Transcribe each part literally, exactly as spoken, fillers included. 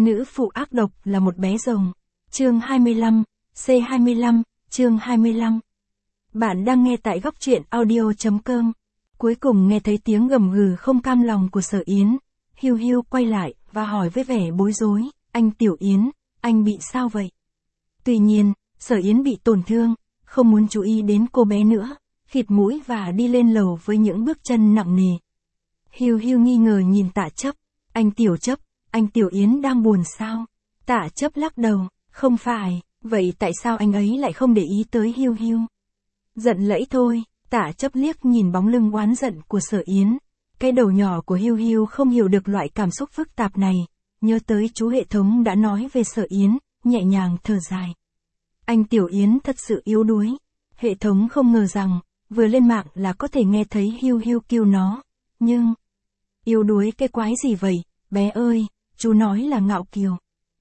Nữ phụ ác độc là một bé rồng. Chương hai mươi lăm, C hai mươi lăm, chương hai mươi lăm. Bạn đang nghe tại góc truyện audio chấm com. Cuối cùng nghe thấy tiếng gầm gừ không cam lòng của Sở Yến. Hiu Hiu quay lại và hỏi với vẻ bối rối, anh Tiểu Yến, anh bị sao vậy? Tuy nhiên, Sở Yến bị tổn thương, không muốn chú ý đến cô bé nữa, khịt mũi và đi lên lầu với những bước chân nặng nề. Hiu Hiu nghi ngờ nhìn Tạ Chấp, anh Tiểu Chấp, anh Tiểu Yến đang buồn sao? Tạ Chấp lắc đầu, không phải, vậy tại sao anh ấy lại không để ý tới Hiu Hiu? Giận lẫy thôi, Tạ Chấp liếc nhìn bóng lưng oán giận của Sở Yến. Cái đầu nhỏ của Hiu Hiu không hiểu được loại cảm xúc phức tạp này, nhớ tới chú hệ thống đã nói về Sở Yến, nhẹ nhàng thở dài. Anh Tiểu Yến thật sự yếu đuối. Hệ thống không ngờ rằng, vừa lên mạng là có thể nghe thấy Hiu Hiu kêu nó. Nhưng, yếu đuối cái quái gì vậy, bé ơi, chú nói là ngạo kiều.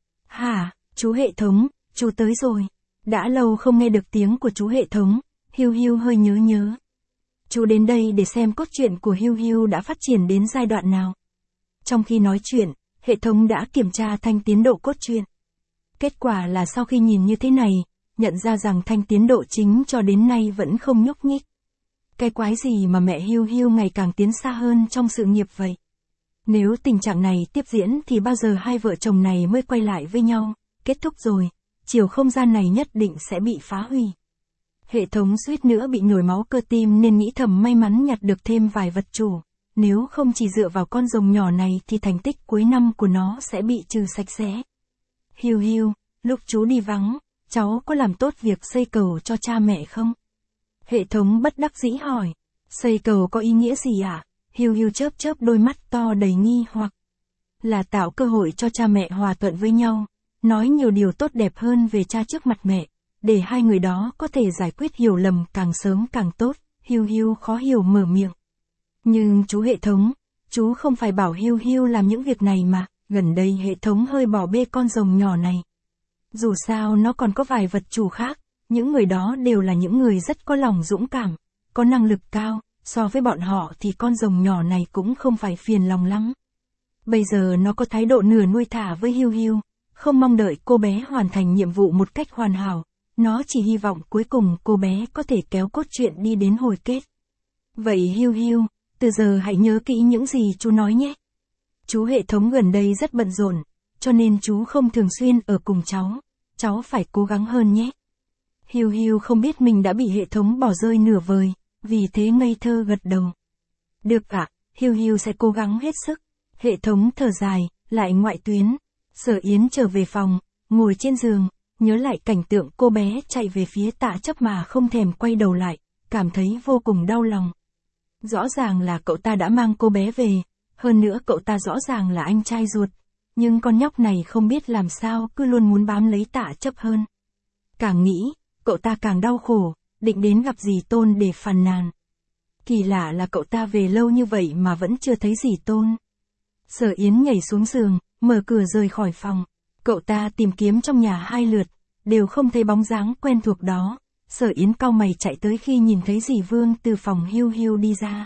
Hả, chú hệ thống, chú tới rồi. Đã lâu không nghe được tiếng của chú hệ thống, Hiu Hiu hơi nhớ nhớ. Chú đến đây để xem cốt truyện của Hiu Hiu đã phát triển đến giai đoạn nào. Trong khi nói chuyện, hệ thống đã kiểm tra thanh tiến độ cốt truyện. Kết quả là sau khi nhìn như thế này, nhận ra rằng thanh tiến độ chính cho đến nay vẫn không nhúc nhích. Cái quái gì mà mẹ Hiu Hiu ngày càng tiến xa hơn trong sự nghiệp vậy? Nếu tình trạng này tiếp diễn thì bao giờ hai vợ chồng này mới quay lại với nhau? Kết thúc rồi, chiều không gian này nhất định sẽ bị phá hủy. Hệ thống suýt nữa bị nhồi máu cơ tim nên nghĩ thầm may mắn nhặt được thêm vài vật chủ. Nếu không chỉ dựa vào con rồng nhỏ này thì thành tích cuối năm của nó sẽ bị trừ sạch sẽ. Hiu Hiu, lúc chú đi vắng, cháu có làm tốt việc xây cầu cho cha mẹ không? Hệ thống bất đắc dĩ hỏi. Xây cầu có ý nghĩa gì ạ? À? Hiu Hiu chớp chớp đôi mắt to đầy nghi hoặc. Là tạo cơ hội cho cha mẹ hòa thuận với nhau, nói nhiều điều tốt đẹp hơn về cha trước mặt mẹ, để hai người đó có thể giải quyết hiểu lầm càng sớm càng tốt. Hiu Hiu khó hiểu mở miệng. Nhưng chú hệ thống, chú không phải bảo Hiu Hiu làm những việc này mà. Gần đây hệ thống hơi bỏ bê con rồng nhỏ này. Dù sao nó còn có vài vật chủ khác, những người đó đều là những người rất có lòng dũng cảm, có năng lực cao, so với bọn họ thì con rồng nhỏ này cũng không phải phiền lòng lắm. Bây giờ nó có thái độ nửa nuôi thả với Hiu Hiu, không mong đợi cô bé hoàn thành nhiệm vụ một cách hoàn hảo, nó chỉ hy vọng cuối cùng cô bé có thể kéo cốt truyện đi đến hồi kết. Vậy Hiu Hiu, từ giờ hãy nhớ kỹ những gì chú nói nhé. Chú hệ thống gần đây rất bận rộn, cho nên chú không thường xuyên ở cùng cháu, cháu phải cố gắng hơn nhé. Hiu Hiu không biết mình đã bị hệ thống bỏ rơi nửa vời, vì thế ngây thơ gật đầu. Được ạ, Hiu Hiu sẽ cố gắng hết sức. Hệ thống thở dài, lại ngoại tuyến. Sở Yến trở về phòng, ngồi trên giường, nhớ lại cảnh tượng cô bé chạy về phía Tạ Chấp mà không thèm quay đầu lại, cảm thấy vô cùng đau lòng. Rõ ràng là cậu ta đã mang cô bé về, hơn nữa cậu ta rõ ràng là anh trai ruột, nhưng con nhóc này không biết làm sao cứ luôn muốn bám lấy Tạ Chấp hơn. Càng nghĩ, cậu ta càng đau khổ, định đến gặp dì Tôn để phàn nàn. Kỳ lạ là cậu ta về lâu như vậy mà vẫn chưa thấy dì Tôn. Sở Yến nhảy xuống giường, mở cửa rời khỏi phòng. Cậu ta tìm kiếm trong nhà hai lượt, đều không thấy bóng dáng quen thuộc đó. Sở Yến cau mày chạy tới khi nhìn thấy dì Vương từ phòng Hiu Hiu đi ra.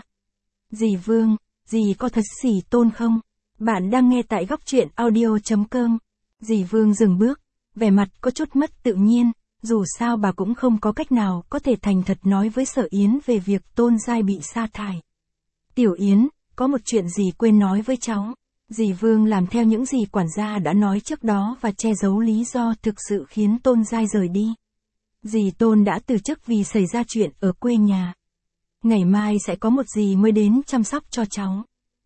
Dì Vương, dì có thật dì Tôn không? Bạn đang nghe tại góc truyện audio chấm com. Dì Vương dừng bước, vẻ mặt có chút mất tự nhiên, dù sao bà cũng không có cách nào có thể thành thật nói với Sở Yến về việc Tôn Giai bị sa thải. Tiểu Yến, có một chuyện dì quên nói với cháu. Dì Vương làm theo những gì quản gia đã nói trước đó và che giấu lý do thực sự khiến Tôn Giai rời đi. Dì Tôn đã từ chức vì xảy ra chuyện ở quê nhà. Ngày mai sẽ có một dì mới đến chăm sóc cho cháu.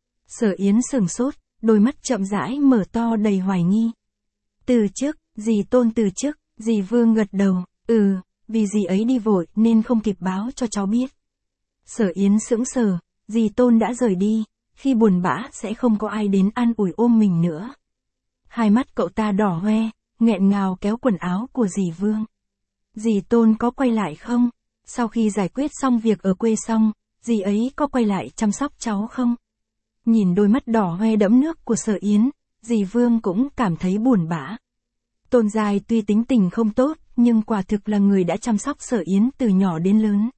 Sở Yến sửng sốt, đôi mắt chậm rãi mở to đầy hoài nghi. Từ chức, dì Tôn từ chức, dì Vương gật đầu, ừ, vì dì ấy đi vội nên không kịp báo cho cháu biết. Sở Yến sững sờ, dì Tôn đã rời đi, khi buồn bã sẽ không có ai đến an ủi ôm mình nữa. Hai mắt cậu ta đỏ hoe, nghẹn ngào kéo quần áo của dì Vương. Dì Tôn có quay lại không? Sau khi giải quyết xong việc ở quê xong, dì ấy có quay lại chăm sóc cháu không? Nhìn đôi mắt đỏ hoe đẫm nước của Sở Yến, dì Vương cũng cảm thấy buồn bã. Tôn Giai tuy tính tình không tốt, nhưng quả thực là người đã chăm sóc Sở Yến từ nhỏ đến lớn.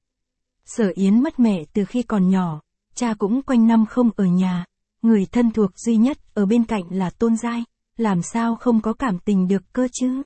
Sở Yến mất mẹ từ khi còn nhỏ, cha cũng quanh năm không ở nhà, người thân thuộc duy nhất ở bên cạnh là Tôn Giai, làm sao không có cảm tình được cơ chứ?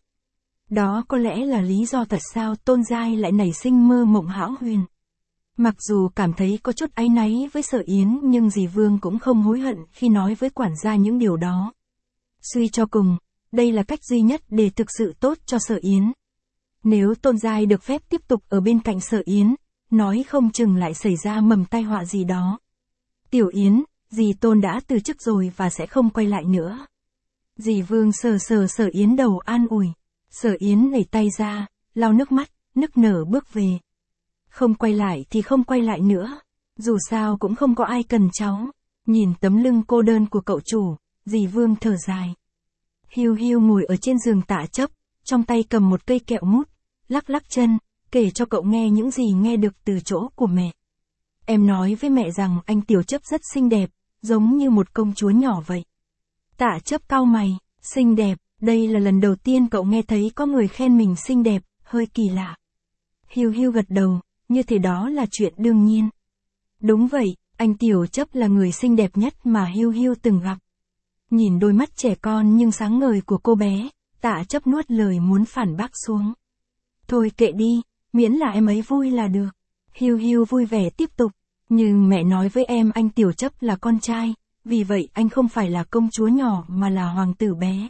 Đó có lẽ là lý do tại sao Tôn Giai lại nảy sinh mơ mộng hão huyền. Mặc dù cảm thấy có chút áy náy với Sở Yến nhưng dì Vương cũng không hối hận khi nói với quản gia những điều đó. Suy cho cùng, đây là cách duy nhất để thực sự tốt cho Sở Yến. Nếu Tôn Giai được phép tiếp tục ở bên cạnh Sở Yến, nói không chừng lại xảy ra mầm tai họa gì đó. Tiểu Yến, dì Tôn đã từ chức rồi và sẽ không quay lại nữa. Dì Vương sờ sờ Sở Yến đầu an ủi. Sở Yến đẩy tay ra, lau nước mắt, nức nở bước về. Không quay lại thì không quay lại nữa. Dù sao cũng không có ai cần cháu. Nhìn tấm lưng cô đơn của cậu chủ, dì Vương thở dài. Hiu Hiu ngồi ở trên giường Tạ Chấp, trong tay cầm một cây kẹo mút, lắc lắc chân, kể cho cậu nghe những gì nghe được từ chỗ của mẹ. Em nói với mẹ rằng anh Tiểu Chấp rất xinh đẹp, giống như một công chúa nhỏ vậy. Tạ Chấp cau mày, xinh đẹp, đây là lần đầu tiên cậu nghe thấy có người khen mình xinh đẹp, hơi kỳ lạ. Hiu Hiu gật đầu, như thế đó là chuyện đương nhiên. Đúng vậy, anh Tiểu Chấp là người xinh đẹp nhất mà Hiu Hiu từng gặp. Nhìn đôi mắt trẻ con nhưng sáng ngời của cô bé, Tạ Chấp nuốt lời muốn phản bác xuống. Thôi kệ đi, miễn là em ấy vui là được. Hiu Hiu vui vẻ tiếp tục, nhưng mẹ nói với em anh Tiểu Chấp là con trai, vì vậy anh không phải là công chúa nhỏ mà là hoàng tử bé.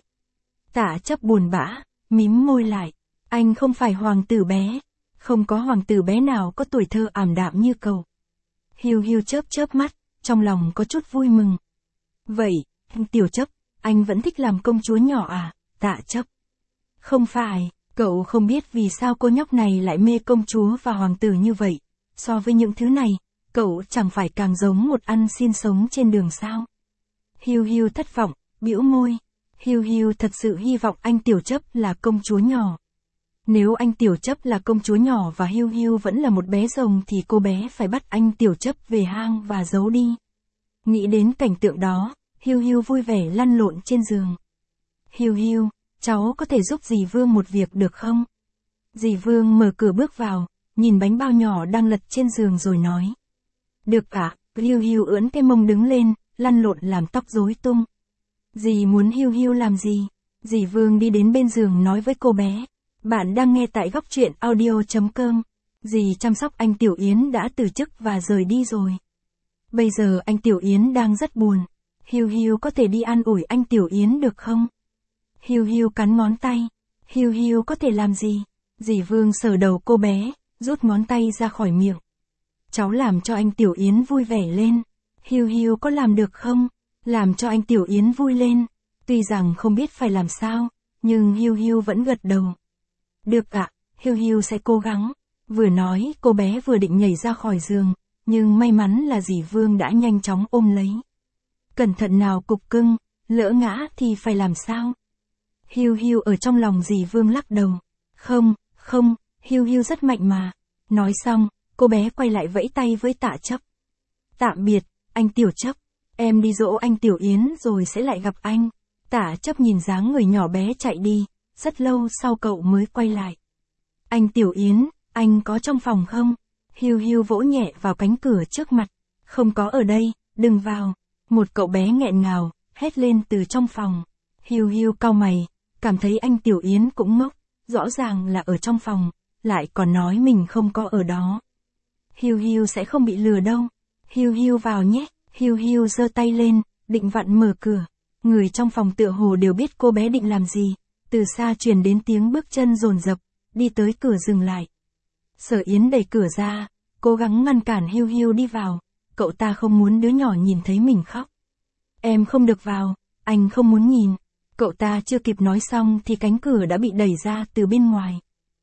Tạ Chấp buồn bã, mím môi lại, anh không phải hoàng tử bé, không có hoàng tử bé nào có tuổi thơ ảm đạm như cậu. Hiu Hiu chớp chớp mắt, trong lòng có chút vui mừng. Vậy, anh Tiểu Chấp, anh vẫn thích làm công chúa nhỏ à? Tạ Chấp. Không phải, cậu không biết vì sao cô nhóc này lại mê công chúa và hoàng tử như vậy. So với những thứ này, cậu chẳng phải càng giống một ăn xin sống trên đường sao? Hiu Hiu thất vọng, bĩu môi. Hiu Hiu thật sự hy vọng anh Tiểu Chấp là công chúa nhỏ. Nếu anh Tiểu Chấp là công chúa nhỏ và Hiu Hiu vẫn là một bé rồng thì cô bé phải bắt anh Tiểu Chấp về hang và giấu đi. Nghĩ đến cảnh tượng đó, Hiu Hiu vui vẻ lăn lộn trên giường. Hiu Hiu, cháu có thể giúp dì Vương một việc được không? Dì Vương mở cửa bước vào, nhìn bánh bao nhỏ đang lật trên giường rồi nói. Được ạ, à? Hiu Hiu ưỡn cái mông đứng lên, lăn lộn làm tóc rối tung. Dì muốn Hiu Hiu làm gì? Dì Vương đi đến bên giường nói với cô bé. Bạn đang nghe tại góc truyện audio chấm com. Dì chăm sóc anh Tiểu Yến đã từ chức và rời đi rồi. Bây giờ anh Tiểu Yến đang rất buồn. Hiu Hiu có thể đi an ủi anh Tiểu Yến được không? Hiu Hiu cắn ngón tay. Hiu Hiu có thể làm gì? Dì Vương sờ đầu cô bé, rút ngón tay ra khỏi miệng. Cháu làm cho anh Tiểu Yến vui vẻ lên. Hiu Hiu có làm được không? Làm cho anh Tiểu Yến vui lên. Tuy rằng không biết phải làm sao, nhưng Hiu Hiu vẫn gật đầu. Được ạ, à, Hiu Hiu sẽ cố gắng. Vừa nói, cô bé vừa định nhảy ra khỏi giường, nhưng may mắn là dì Vương đã nhanh chóng ôm lấy. Cẩn thận nào cục cưng, lỡ ngã thì phải làm sao? Hiu Hiu ở trong lòng dì Vương lắc đầu. Không, không, Hiu Hiu rất mạnh mà. Nói xong, cô bé quay lại vẫy tay với Tạ Chấp. Tạm biệt, anh Tiểu Chấp. Em đi dỗ anh Tiểu Yến rồi sẽ lại gặp anh. Tạ Chấp nhìn dáng người nhỏ bé chạy đi, rất lâu sau cậu mới quay lại. Anh Tiểu Yến, anh có trong phòng không? Hiu Hiu vỗ nhẹ vào cánh cửa trước mặt. Không có ở đây, đừng vào. Một cậu bé nghẹn ngào, hét lên từ trong phòng. Hiu Hiu cau mày, cảm thấy anh Tiểu Yến cũng ngốc, rõ ràng là ở trong phòng, lại còn nói mình không có ở đó. Hiu Hiu sẽ không bị lừa đâu. Hiu Hiu vào nhé. Hiu Hiu giơ tay lên, định vặn mở cửa. Người trong phòng tựa hồ đều biết cô bé định làm gì. Từ xa truyền đến tiếng bước chân dồn dập, đi tới cửa dừng lại. Sở Yến đẩy cửa ra, cố gắng ngăn cản Hiu Hiu đi vào. Cậu ta không muốn đứa nhỏ nhìn thấy mình khóc. Em không được vào, anh không muốn nhìn. Cậu ta chưa kịp nói xong thì cánh cửa đã bị đẩy ra từ bên ngoài.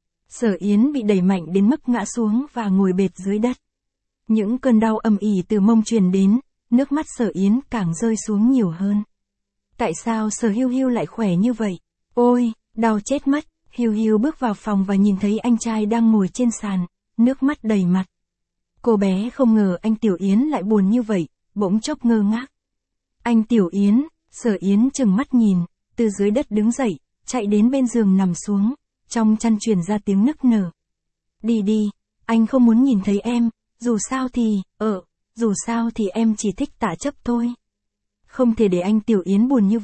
Sở Yến bị đẩy mạnh đến mức ngã xuống và ngồi bệt dưới đất. Những cơn đau ầm ỉ từ mông truyền đến, nước mắt Sở Yến càng rơi xuống nhiều hơn. Tại sao Sở Hiu Hiu lại khỏe như vậy? Ôi, đau chết mất. Hiu Hiu bước vào phòng và nhìn thấy anh trai đang ngồi trên sàn, nước mắt đầy mặt. Cô bé không ngờ anh Tiểu Yến lại buồn như vậy, bỗng chốc ngơ ngác. Anh Tiểu Yến, Sở Yến trừng mắt nhìn, từ dưới đất đứng dậy, chạy đến bên giường nằm xuống, trong chăn truyền ra tiếng nức nở. Đi đi, anh không muốn nhìn thấy em, dù sao thì, ờ, dù sao thì em chỉ thích Tạ Chấp thôi. Không thể để anh Tiểu Yến buồn như vậy,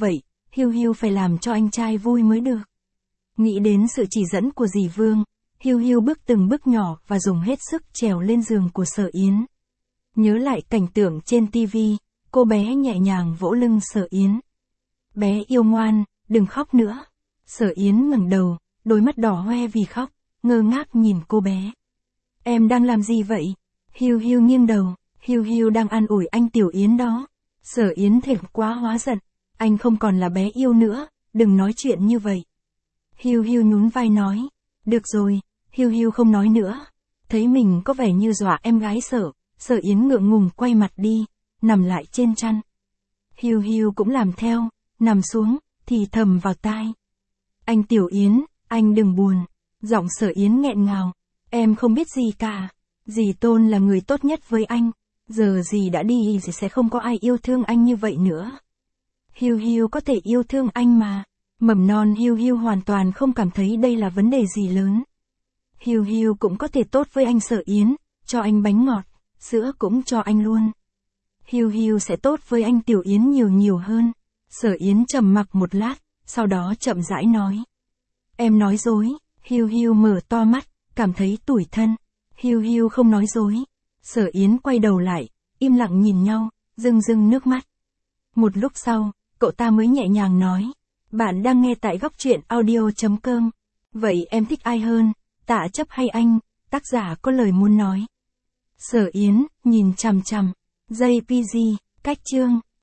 Hiu Hiu phải làm cho anh trai vui mới được. Nghĩ đến sự chỉ dẫn của dì Vương, Hiu Hiu bước từng bước nhỏ và dùng hết sức trèo lên giường của Sở Yến. Nhớ lại cảnh tượng trên tivi, cô bé nhẹ nhàng vỗ lưng Sở Yến. Bé yêu ngoan, đừng khóc nữa. Sở Yến ngẩng đầu, đôi mắt đỏ hoe vì khóc, ngơ ngác nhìn cô bé. Em đang làm gì vậy? Hiu Hiu nghiêng đầu, Hiu Hiu đang an ủi anh Tiểu Yến đó. Sở Yến thẹn quá hóa giận, anh không còn là bé yêu nữa, đừng nói chuyện như vậy. Hiu Hiu nhún vai nói, được rồi, Hiu Hiu không nói nữa. Thấy mình có vẻ như dọa em gái Sở, Sở Yến ngượng ngùng quay mặt đi, nằm lại trên chăn. Hiu Hiu cũng làm theo, nằm xuống, thì thầm vào tai. Anh Tiểu Yến, anh đừng buồn. Giọng Sở Yến nghẹn ngào, em không biết gì cả. Dì Tôn là người tốt nhất với anh. Giờ dì đã đi thì sẽ không có ai yêu thương anh như vậy nữa. Hiu Hiu có thể yêu thương anh mà. Mầm non Hiu Hiu hoàn toàn không cảm thấy đây là vấn đề gì lớn. Hiu Hiu cũng có thể tốt với anh Sở Yến, cho anh bánh ngọt, sữa cũng cho anh luôn. Hiu Hiu sẽ tốt với anh Tiểu Yến nhiều nhiều hơn. Sở Yến trầm mặc một lát, sau đó chậm rãi nói. Em nói dối. Hiu Hiu mở to mắt, cảm thấy tủi thân. Hiu Hiu không nói dối. Sở Yến quay đầu lại, im lặng nhìn nhau, rưng rưng nước mắt. Một lúc sau, cậu ta mới nhẹ nhàng nói. Bạn đang nghe tại góc truyện audio chấm com. Vậy em thích ai hơn, Tạ Chấp hay anh? Tác giả có lời muốn nói. Sở Yến, nhìn chằm chằm. gi pê giê, cách chương.